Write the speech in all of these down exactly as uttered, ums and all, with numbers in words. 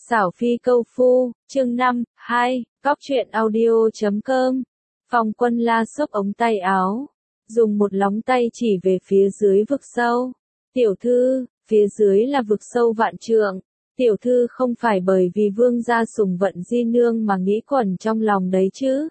Xảo Phi Câu Phu, chương năm, hai, cóc truyện audio chấm com. Phong Quân La xốc ống tay áo, dùng một lóng tay chỉ về phía dưới vực sâu. Tiểu thư, phía dưới là vực sâu vạn trượng. Tiểu thư không phải bởi vì vương gia sủng vận di nương mà nghĩ quẩn trong lòng đấy chứ.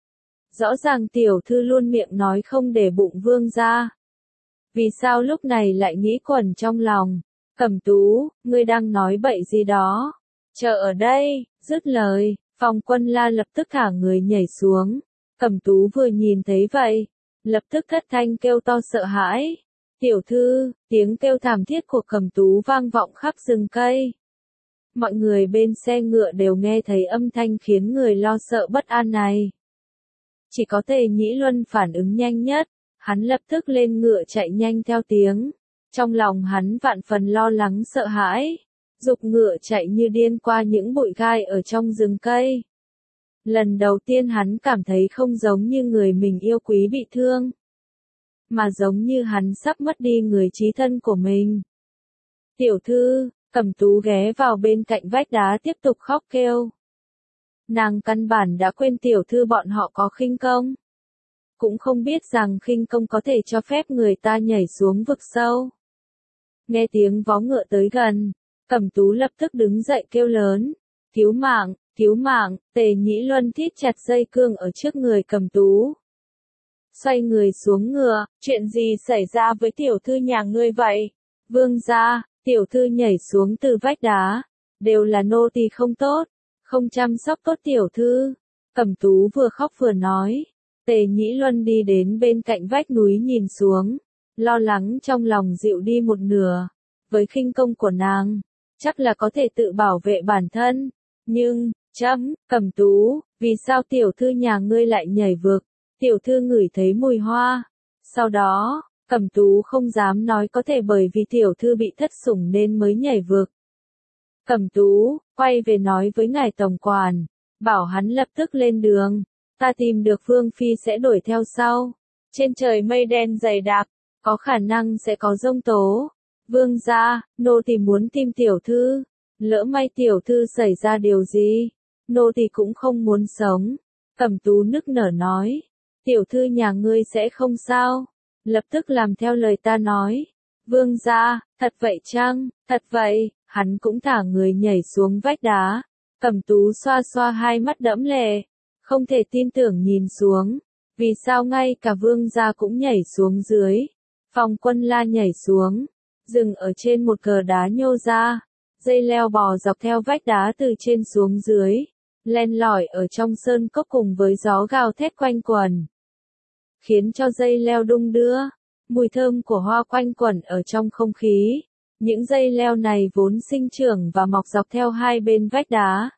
Rõ ràng tiểu thư luôn miệng nói không để bụng vương gia. Vì sao lúc này lại nghĩ quẩn trong lòng? Cẩm Tú, ngươi đang nói bậy gì đó? Chờ ở đây, dứt lời, Phong Quân La lập tức thả người nhảy xuống. Cẩm Tú vừa nhìn thấy vậy, lập tức thất thanh kêu to sợ hãi. Tiểu thư, tiếng kêu thảm thiết của Cẩm Tú vang vọng khắp rừng cây. Mọi người bên xe ngựa đều nghe thấy âm thanh khiến người lo sợ bất an này. Chỉ có Tề Nhĩ Luân phản ứng nhanh nhất, hắn lập tức lên ngựa chạy nhanh theo tiếng. Trong lòng hắn vạn phần lo lắng sợ hãi, giục ngựa chạy như điên qua những bụi gai ở trong rừng cây. Lần đầu tiên hắn cảm thấy không giống như người mình yêu quý bị thương, mà giống như hắn sắp mất đi người chí thân của mình. Tiểu thư, Cẩm Tú ghé vào bên cạnh vách đá tiếp tục khóc kêu. Nàng căn bản đã quên tiểu thư bọn họ có khinh công. Cũng không biết rằng khinh công có thể cho phép người ta nhảy xuống vực sâu. Nghe tiếng vó ngựa tới gần, Cẩm Tú lập tức đứng dậy kêu lớn. Cứu mạng, cứu mạng, Tề Nhĩ Luân thít chặt dây cương ở trước người Cẩm Tú. Xoay người xuống ngựa, chuyện gì xảy ra với tiểu thư nhà ngươi vậy? Vương gia, tiểu thư nhảy xuống từ vách đá, đều là nô tỳ không tốt, không chăm sóc tốt tiểu thư. Cẩm Tú vừa khóc vừa nói. Tề Nhĩ Luân đi đến bên cạnh vách núi nhìn xuống, lo lắng trong lòng dịu đi một nửa. Với khinh công của nàng, chắc là có thể tự bảo vệ bản thân. Nhưng, chấm, Cẩm Tú, vì sao tiểu thư nhà ngươi lại nhảy vực? Tiểu thư ngửi thấy mùi hoa. Sau đó, Cẩm Tú không dám nói có thể bởi vì tiểu thư bị thất sủng nên mới nhảy vực. Cẩm Tú, quay về nói với ngài tổng quản, bảo hắn lập tức lên đường. Ta tìm được Vương Phi sẽ đuổi theo sau. Trên trời mây đen dày đặc, có khả năng sẽ có giông tố. Vương gia, nô tỳ muốn tìm tiểu thư. Lỡ may tiểu thư xảy ra điều gì, nô tỳ cũng không muốn sống. Cẩm Tú nức nở nói. Tiểu thư nhà ngươi sẽ không sao. Lập tức làm theo lời ta nói. Vương gia, thật vậy chăng? Thật vậy. Hắn cũng thả người nhảy xuống vách đá. Cẩm Tú xoa xoa hai mắt đẫm lệ, không thể tin tưởng nhìn xuống. Vì sao ngay cả vương gia cũng nhảy xuống dưới? Phong Quân La nhảy xuống, dừng ở trên một cờ đá nhô ra, dây leo bò dọc theo vách đá từ trên xuống dưới, len lỏi ở trong sơn cốc cùng với gió gào thét quanh quẩn, khiến cho dây leo đung đưa. Mùi thơm của hoa quanh quẩn ở trong không khí. Những dây leo này vốn sinh trưởng và mọc dọc theo hai bên vách đá.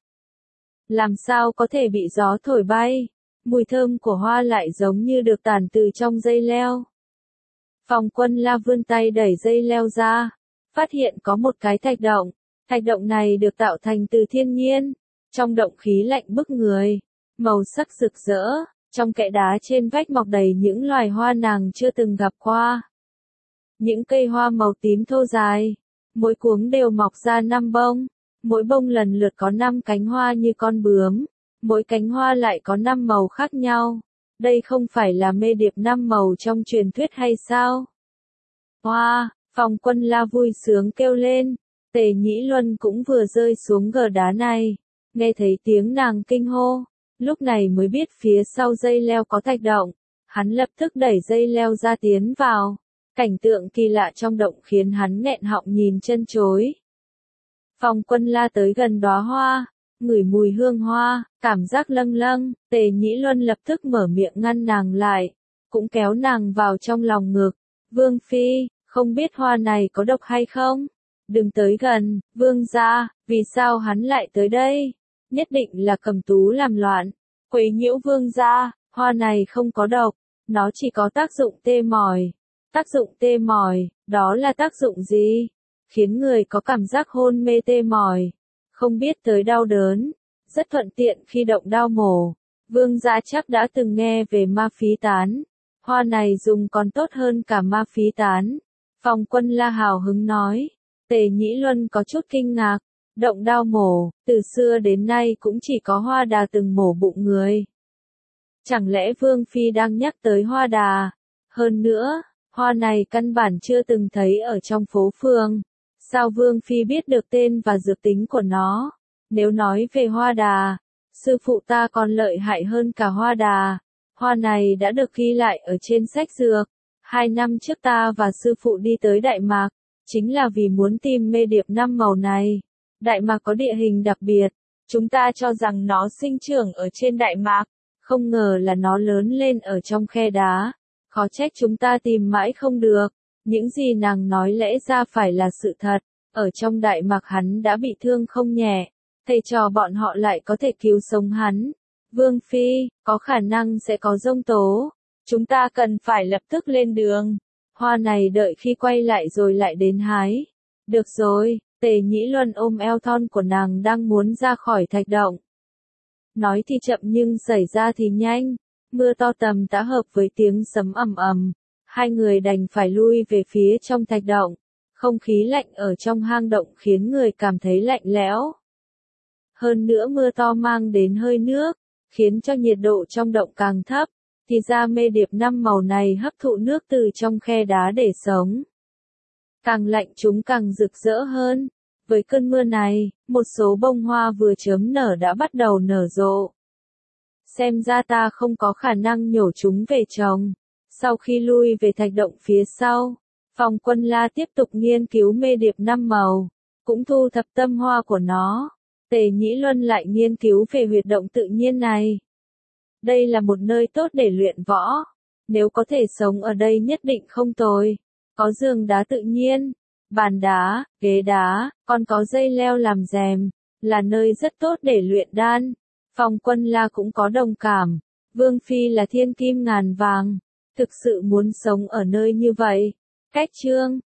Làm sao có thể bị gió thổi bay? Mùi thơm của hoa lại giống như được tản từ trong dây leo. Phong Quân La vươn tay đẩy dây leo ra, phát hiện có một cái thạch động. Thạch động này được tạo thành từ thiên nhiên. Trong động khí lạnh bức người, màu sắc rực rỡ. Trong kẽ đá trên vách mọc đầy những loài hoa nàng chưa từng gặp qua. Những cây hoa màu tím thô dài, mỗi cuống đều mọc ra năm bông. Mỗi bông lần lượt có năm cánh hoa như con bướm, mỗi cánh hoa lại có năm màu khác nhau. Đây không phải là mê điệp năm màu trong truyền thuyết hay sao? Hoa, Phong Quân La vui sướng kêu lên. Tề Nhĩ Luân cũng vừa rơi xuống gờ đá này, nghe thấy tiếng nàng kinh hô, lúc này mới biết phía sau dây leo có thạch động. Hắn lập tức đẩy dây leo ra tiến vào. Cảnh tượng kỳ lạ trong động khiến hắn nghẹn họng nhìn chân chối. Phong Quân La tới gần đóa hoa, ngửi mùi hương hoa, cảm giác lâng lâng. Tề Nhĩ Luân lập tức mở miệng ngăn nàng lại, cũng kéo nàng vào trong lòng ngực. Vương Phi, không biết hoa này có độc hay không? Đừng tới gần. Vương gia, vì sao hắn lại tới đây? Nhất định là Cẩm Tú làm loạn, quấy nhiễu vương gia. Hoa này không có độc, nó chỉ có tác dụng tê mỏi. Tác dụng tê mỏi, đó là tác dụng gì? Khiến người có cảm giác hôn mê tê mỏi, không biết tới đau đớn, rất thuận tiện khi động đao mổ. Vương gia chắc đã từng nghe về ma phí tán. Hoa này dùng còn tốt hơn cả ma phí tán. Phong Quân La hào hứng nói. Tề Nhĩ Luân có chút kinh ngạc. Động đao mổ, từ xưa đến nay cũng chỉ có Hoa Đà từng mổ bụng người. Chẳng lẽ Vương Phi đang nhắc tới Hoa Đà? Hơn nữa, hoa này căn bản chưa từng thấy ở trong phố phường. Sao Vương Phi biết được tên và dược tính của nó? Nếu nói về Hoa Đà, sư phụ ta còn lợi hại hơn cả Hoa Đà. Hoa này đã được ghi lại ở trên sách dược. Hai năm trước ta và sư phụ đi tới Đại Mạc, chính là vì muốn tìm mê điệp năm màu này. Đại Mạc có địa hình đặc biệt, chúng ta cho rằng nó sinh trưởng ở trên Đại Mạc, không ngờ là nó lớn lên ở trong khe đá. Khó trách chúng ta tìm mãi không được, những gì nàng nói lẽ ra phải là sự thật, ở trong Đại Mạc hắn đã bị thương không nhẹ, thầy trò bọn họ lại có thể cứu sống hắn. Vương Phi, có khả năng sẽ có giông tố, chúng ta cần phải lập tức lên đường. Hoa này đợi khi quay lại rồi lại đến hái. Được rồi, Tề Nhĩ Luân ôm eo thon của nàng đang muốn ra khỏi thạch động. Nói thì chậm nhưng xảy ra thì nhanh, mưa to tầm tã hợp với tiếng sấm ầm ầm, hai người đành phải lui về phía trong thạch động. Không khí lạnh ở trong hang động khiến người cảm thấy lạnh lẽo. Hơn nữa mưa to mang đến hơi nước, khiến cho nhiệt độ trong động càng thấp, thì ra mê điệp năm màu này hấp thụ nước từ trong khe đá để sống. Càng lạnh chúng càng rực rỡ hơn. Với cơn mưa này, một số bông hoa vừa chớm nở đã bắt đầu nở rộ. Xem ra ta không có khả năng nhổ chúng về trồng. Sau khi lui về thạch động phía sau, Phòng Quân La tiếp tục nghiên cứu mê điệp năm màu, cũng thu thập tâm hoa của nó. Tề Nhĩ Luân lại nghiên cứu về huyệt động tự nhiên này. Đây là một nơi tốt để luyện võ. Nếu có thể sống ở đây nhất định không tồi. Có giường đá tự nhiên, bàn đá, ghế đá, còn có dây leo làm rèm, là nơi rất tốt để luyện đan. Phòng Quân La cũng có đồng cảm. Vương Phi là thiên kim ngàn vàng, thực sự muốn sống ở nơi như vậy. Cách chương